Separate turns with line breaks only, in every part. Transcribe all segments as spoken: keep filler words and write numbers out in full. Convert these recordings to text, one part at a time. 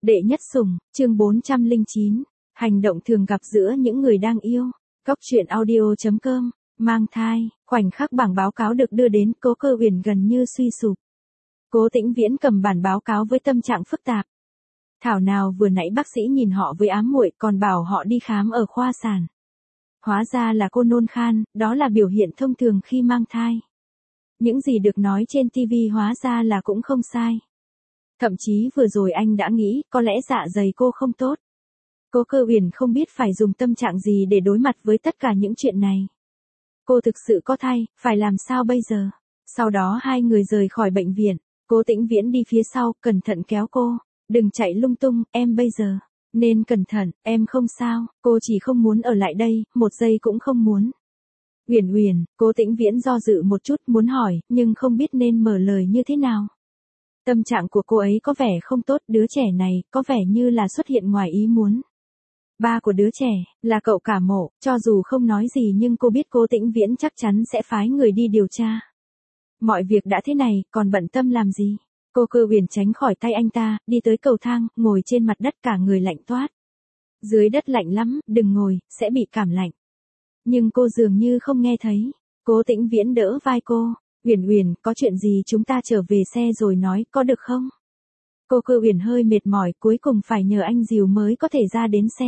Đệ nhất sủng, chương bốn trăm lẻ chín. Hành động thường gặp giữa những người đang yêu. Cóc truyện audio chấm com. Mang thai, khoảnh khắc bảng báo cáo được đưa đến, Cố Cơ Uyển gần như suy sụp. Cố Tĩnh Viễn cầm bản báo cáo với tâm trạng phức tạp. Thảo nào vừa nãy bác sĩ nhìn họ với ám muội, còn bảo họ đi khám ở khoa sản. Hóa ra là cô nôn khan, đó là biểu hiện thông thường khi mang thai. Những gì được nói trên ti vi hóa ra là cũng không sai. Thậm chí vừa rồi anh đã nghĩ, có lẽ dạ dày cô không tốt. Cố Cơ Uyển không biết phải dùng tâm trạng gì để đối mặt với tất cả những chuyện này. Cô thực sự có thai, phải làm sao bây giờ? Sau đó hai người rời khỏi bệnh viện. Cố Tĩnh Viễn đi phía sau, cẩn thận kéo cô. Đừng chạy lung tung, em bây giờ. Nên cẩn thận, em không sao, cô chỉ không muốn ở lại đây, một giây cũng không muốn. Uyển Uyển, Cố Tĩnh Viễn do dự một chút muốn hỏi, nhưng không biết nên mở lời như thế nào. Tâm trạng của cô ấy có vẻ không tốt, đứa trẻ này, có vẻ như là xuất hiện ngoài ý muốn. Ba của đứa trẻ, là cậu cả Mộ, cho dù không nói gì nhưng cô biết Cố Tĩnh Viễn chắc chắn sẽ phái người đi điều tra. Mọi việc đã thế này, còn bận tâm làm gì? Cô Cơ Uyển tránh khỏi tay anh ta, đi tới cầu thang, ngồi trên mặt đất cả người lạnh toát. Dưới đất lạnh lắm, đừng ngồi, sẽ bị cảm lạnh. Nhưng cô dường như không nghe thấy. Cố Tĩnh Viễn đỡ vai cô. Uyển Uyển, có chuyện gì chúng ta trở về xe rồi nói, có được không? Cô Cơ Uyển hơi mệt mỏi, cuối cùng phải nhờ anh dìu mới có thể ra đến xe.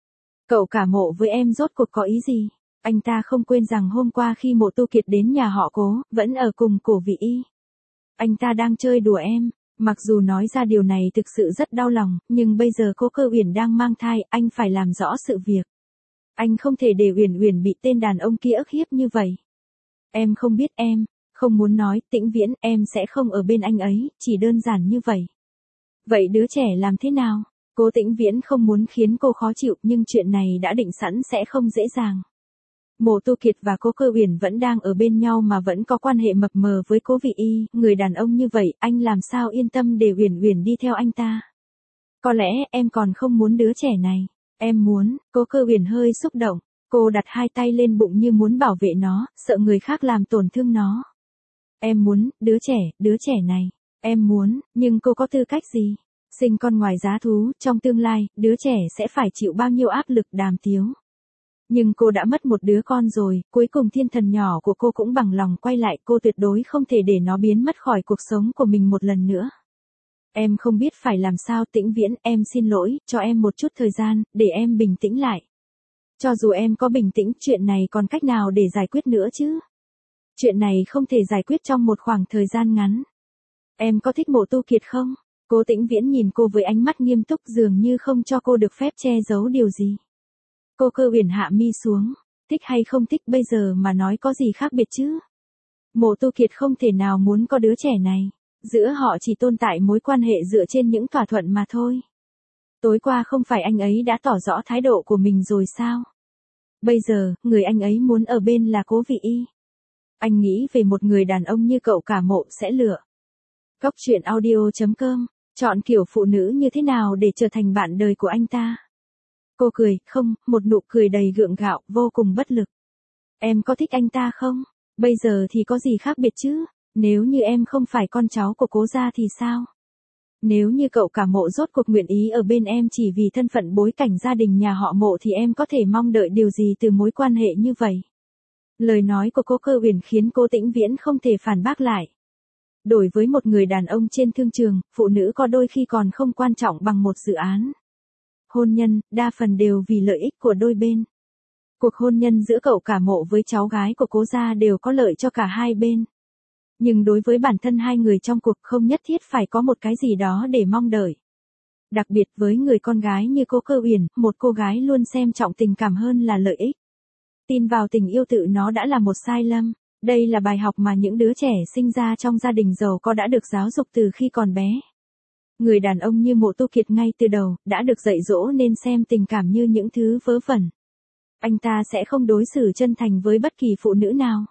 Cậu cả Mộ với em rốt cuộc có ý gì? Anh ta không quên rằng hôm qua khi Mộ Tu Kiệt đến nhà họ Cố, vẫn ở cùng Cổ Vị Y. Anh ta đang chơi đùa em. Mặc dù nói ra điều này thực sự rất đau lòng, nhưng bây giờ cô Cơ Uyển đang mang thai, anh phải làm rõ sự việc. Anh không thể để Uyển Uyển bị tên đàn ông kia ức hiếp như vậy. Em không biết em, không muốn nói, Tĩnh Viễn, em sẽ không ở bên anh ấy, chỉ đơn giản như vậy. Vậy đứa trẻ làm thế nào? Cố Tĩnh Viễn không muốn khiến cô khó chịu, nhưng chuyện này đã định sẵn sẽ không dễ dàng. Mộ Tu Kiệt và Cố Cơ Uyển vẫn đang ở bên nhau mà vẫn có quan hệ mập mờ với Cố Vị Y, người đàn ông như vậy, anh làm sao yên tâm để Uyển Uyển đi theo anh ta? Có lẽ em còn không muốn đứa trẻ này. Em muốn. Cố Cơ Uyển hơi xúc động, cô đặt hai tay lên bụng như muốn bảo vệ nó, sợ người khác làm tổn thương nó. Em muốn, đứa trẻ, đứa trẻ này. Em muốn, nhưng cô có tư cách gì? Sinh con ngoài giá thú, trong tương lai, đứa trẻ sẽ phải chịu bao nhiêu áp lực, Đàm Tiếu. Nhưng cô đã mất một đứa con rồi, cuối cùng thiên thần nhỏ của cô cũng bằng lòng quay lại, cô tuyệt đối không thể để nó biến mất khỏi cuộc sống của mình một lần nữa. Em không biết phải làm sao, Tĩnh Viễn, em xin lỗi, cho em một chút thời gian, để em bình tĩnh lại. Cho dù em có bình tĩnh, chuyện này còn cách nào để giải quyết nữa chứ? Chuyện này không thể giải quyết trong một khoảng thời gian ngắn. Em có thích Mộ Tu Kiệt không? Cố Tĩnh Viễn nhìn cô với ánh mắt nghiêm túc, dường như không cho cô được phép che giấu điều gì. Cô Cơ Uyển hạ mi xuống. Thích hay không thích bây giờ mà nói có gì khác biệt chứ? Mộ Tu Kiệt không thể nào muốn có đứa trẻ này. Giữa họ chỉ tồn tại mối quan hệ dựa trên những thỏa thuận mà thôi. Tối qua không phải anh ấy đã tỏ rõ thái độ của mình rồi sao? Bây giờ, người anh ấy muốn ở bên là Cố Vị Y. Anh nghĩ về một người đàn ông như cậu cả Mộ sẽ lựa. Cóc truyện audio chấm com. Chọn kiểu phụ nữ như thế nào để trở thành bạn đời của anh ta? Cô cười, không, một nụ cười đầy gượng gạo, vô cùng bất lực. Em có thích anh ta không? Bây giờ thì có gì khác biệt chứ? Nếu như em không phải con cháu của Cố gia thì sao? Nếu như cậu cả Mộ rốt cuộc nguyện ý ở bên em chỉ vì thân phận bối cảnh gia đình nhà họ Mộ thì em có thể mong đợi điều gì từ mối quan hệ như vậy? Lời nói của cô Cơ Uyển khiến Cố Tĩnh Viễn không thể phản bác lại. Đối với một người đàn ông trên thương trường, phụ nữ có đôi khi còn không quan trọng bằng một dự án. Hôn nhân, đa phần đều vì lợi ích của đôi bên. Cuộc hôn nhân giữa cậu cả Mộ với cháu gái của Cố gia đều có lợi cho cả hai bên. Nhưng đối với bản thân hai người trong cuộc không nhất thiết phải có một cái gì đó để mong đợi. Đặc biệt với người con gái như cô Cơ Uyển, một cô gái luôn xem trọng tình cảm hơn là lợi ích. Tin vào tình yêu tự nó đã là một sai lầm. Đây là bài học mà những đứa trẻ sinh ra trong gia đình giàu có đã được giáo dục từ khi còn bé. Người đàn ông như Mộ Tu Kiệt ngay từ đầu, đã được dạy dỗ nên xem tình cảm như những thứ vớ vẩn. Anh ta sẽ không đối xử chân thành với bất kỳ phụ nữ nào.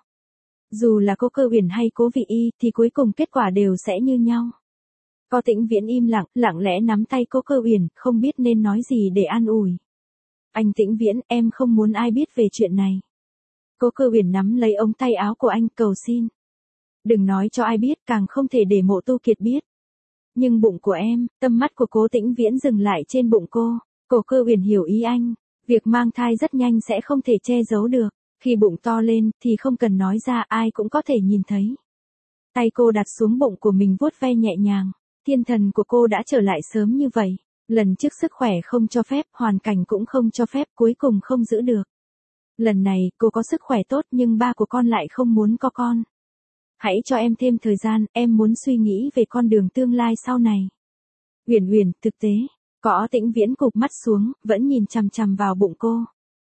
Dù là cô Cơ Uyển hay Cố Vị Y, thì cuối cùng kết quả đều sẽ như nhau. Cố Tĩnh Viễn im lặng, lặng lẽ nắm tay cô Cơ Uyển, không biết nên nói gì để an ủi. Anh Tĩnh Viễn, em không muốn ai biết về chuyện này. Cố Cơ Uyển nắm lấy ống tay áo của anh, cầu xin. Đừng nói cho ai biết, càng không thể để Mộ Tu Kiệt biết. Nhưng bụng của em, tâm mắt của Cố Tĩnh Viễn dừng lại trên bụng cô. Cổ Cơ Uyển hiểu ý anh. Việc mang thai rất nhanh sẽ không thể che giấu được. Khi bụng to lên thì không cần nói ra, ai cũng có thể nhìn thấy. Tay cô đặt xuống bụng của mình vuốt ve nhẹ nhàng. Thiên thần của cô đã trở lại sớm như vậy. Lần trước sức khỏe không cho phép, hoàn cảnh cũng không cho phép, cuối cùng không giữ được. Lần này, cô có sức khỏe tốt nhưng ba của con lại không muốn có con. Hãy cho em thêm thời gian, em muốn suy nghĩ về con đường tương lai sau này. Uyển Uyển, thực tế, Cố Tĩnh Viễn cụp mắt xuống, vẫn nhìn chằm chằm vào bụng cô.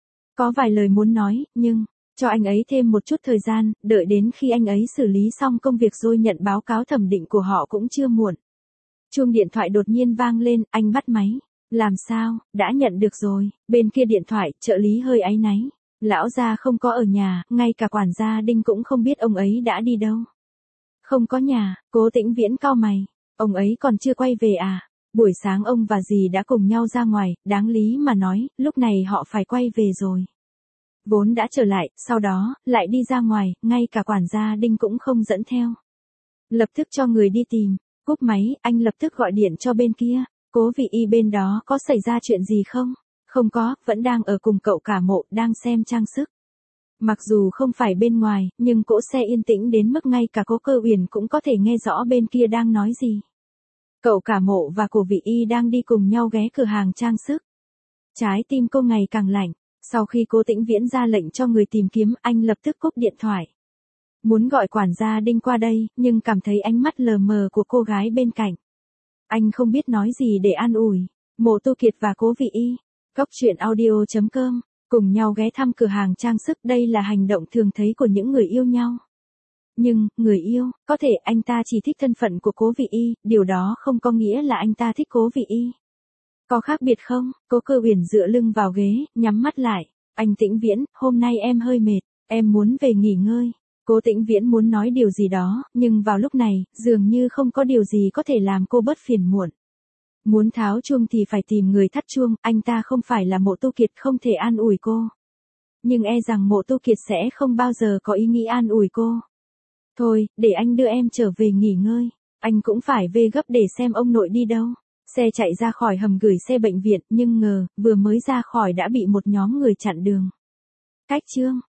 Có vài lời muốn nói, nhưng, cho anh ấy thêm một chút thời gian, đợi đến khi anh ấy xử lý xong công việc rồi nhận báo cáo thẩm định của họ cũng chưa muộn. Chuông điện thoại đột nhiên vang lên, anh bắt máy. Làm sao, đã nhận được rồi. Bên kia điện thoại, trợ lý hơi áy náy. Lão gia không có ở nhà, ngay cả quản gia Đinh cũng không biết ông ấy đã đi đâu. Không có nhà, Cố Tĩnh Viễn cau mày. Ông ấy còn chưa quay về à? Buổi sáng ông và dì đã cùng nhau ra ngoài, đáng lý mà nói, lúc này họ phải quay về rồi. Vốn đã trở lại, sau đó, lại đi ra ngoài, ngay cả quản gia Đinh cũng không dẫn theo. Lập tức cho người đi tìm. Cúp máy, anh lập tức gọi điện cho bên kia. Cố Vị Y bên đó có xảy ra chuyện gì không? Không có, vẫn đang ở cùng cậu cả Mộ, đang xem trang sức. Mặc dù không phải bên ngoài, nhưng cỗ xe yên tĩnh đến mức ngay cả Cố Cơ Uyển cũng có thể nghe rõ bên kia đang nói gì. Cậu cả Mộ và Cố Vị Y đang đi cùng nhau ghé cửa hàng trang sức. Trái tim cô ngày càng lạnh. Sau khi Cố Tĩnh Viễn ra lệnh cho người tìm kiếm, anh lập tức cúp điện thoại. Muốn gọi quản gia Đinh qua đây, nhưng cảm thấy ánh mắt lờ mờ của cô gái bên cạnh. Anh không biết nói gì để an ủi. Mộ Tu Kiệt và Cố Vị Y. Cốc truyện audio chấm com. Cùng nhau ghé thăm cửa hàng trang sức, đây là hành động thường thấy của những người yêu nhau. Nhưng, người yêu, có thể anh ta chỉ thích thân phận của Cố Vị Y, điều đó không có nghĩa là anh ta thích Cố Vị Y. Có khác biệt không? Cố Cơ Uyển dựa lưng vào ghế, nhắm mắt lại. Anh Tĩnh Viễn, hôm nay em hơi mệt, em muốn về nghỉ ngơi. Cố Tĩnh Viễn muốn nói điều gì đó, nhưng vào lúc này, dường như không có điều gì có thể làm cô bớt phiền muộn. Muốn tháo chuông thì phải tìm người thắt chuông, anh ta không phải là Mộ Tu Kiệt không thể an ủi cô. Nhưng e rằng Mộ Tu Kiệt sẽ không bao giờ có ý nghĩ an ủi cô. Thôi, để anh đưa em trở về nghỉ ngơi. Anh cũng phải về gấp để xem ông nội đi đâu. Xe chạy ra khỏi hầm gửi xe bệnh viện, nhưng ngờ, vừa mới ra khỏi đã bị một nhóm người chặn đường. Cách chương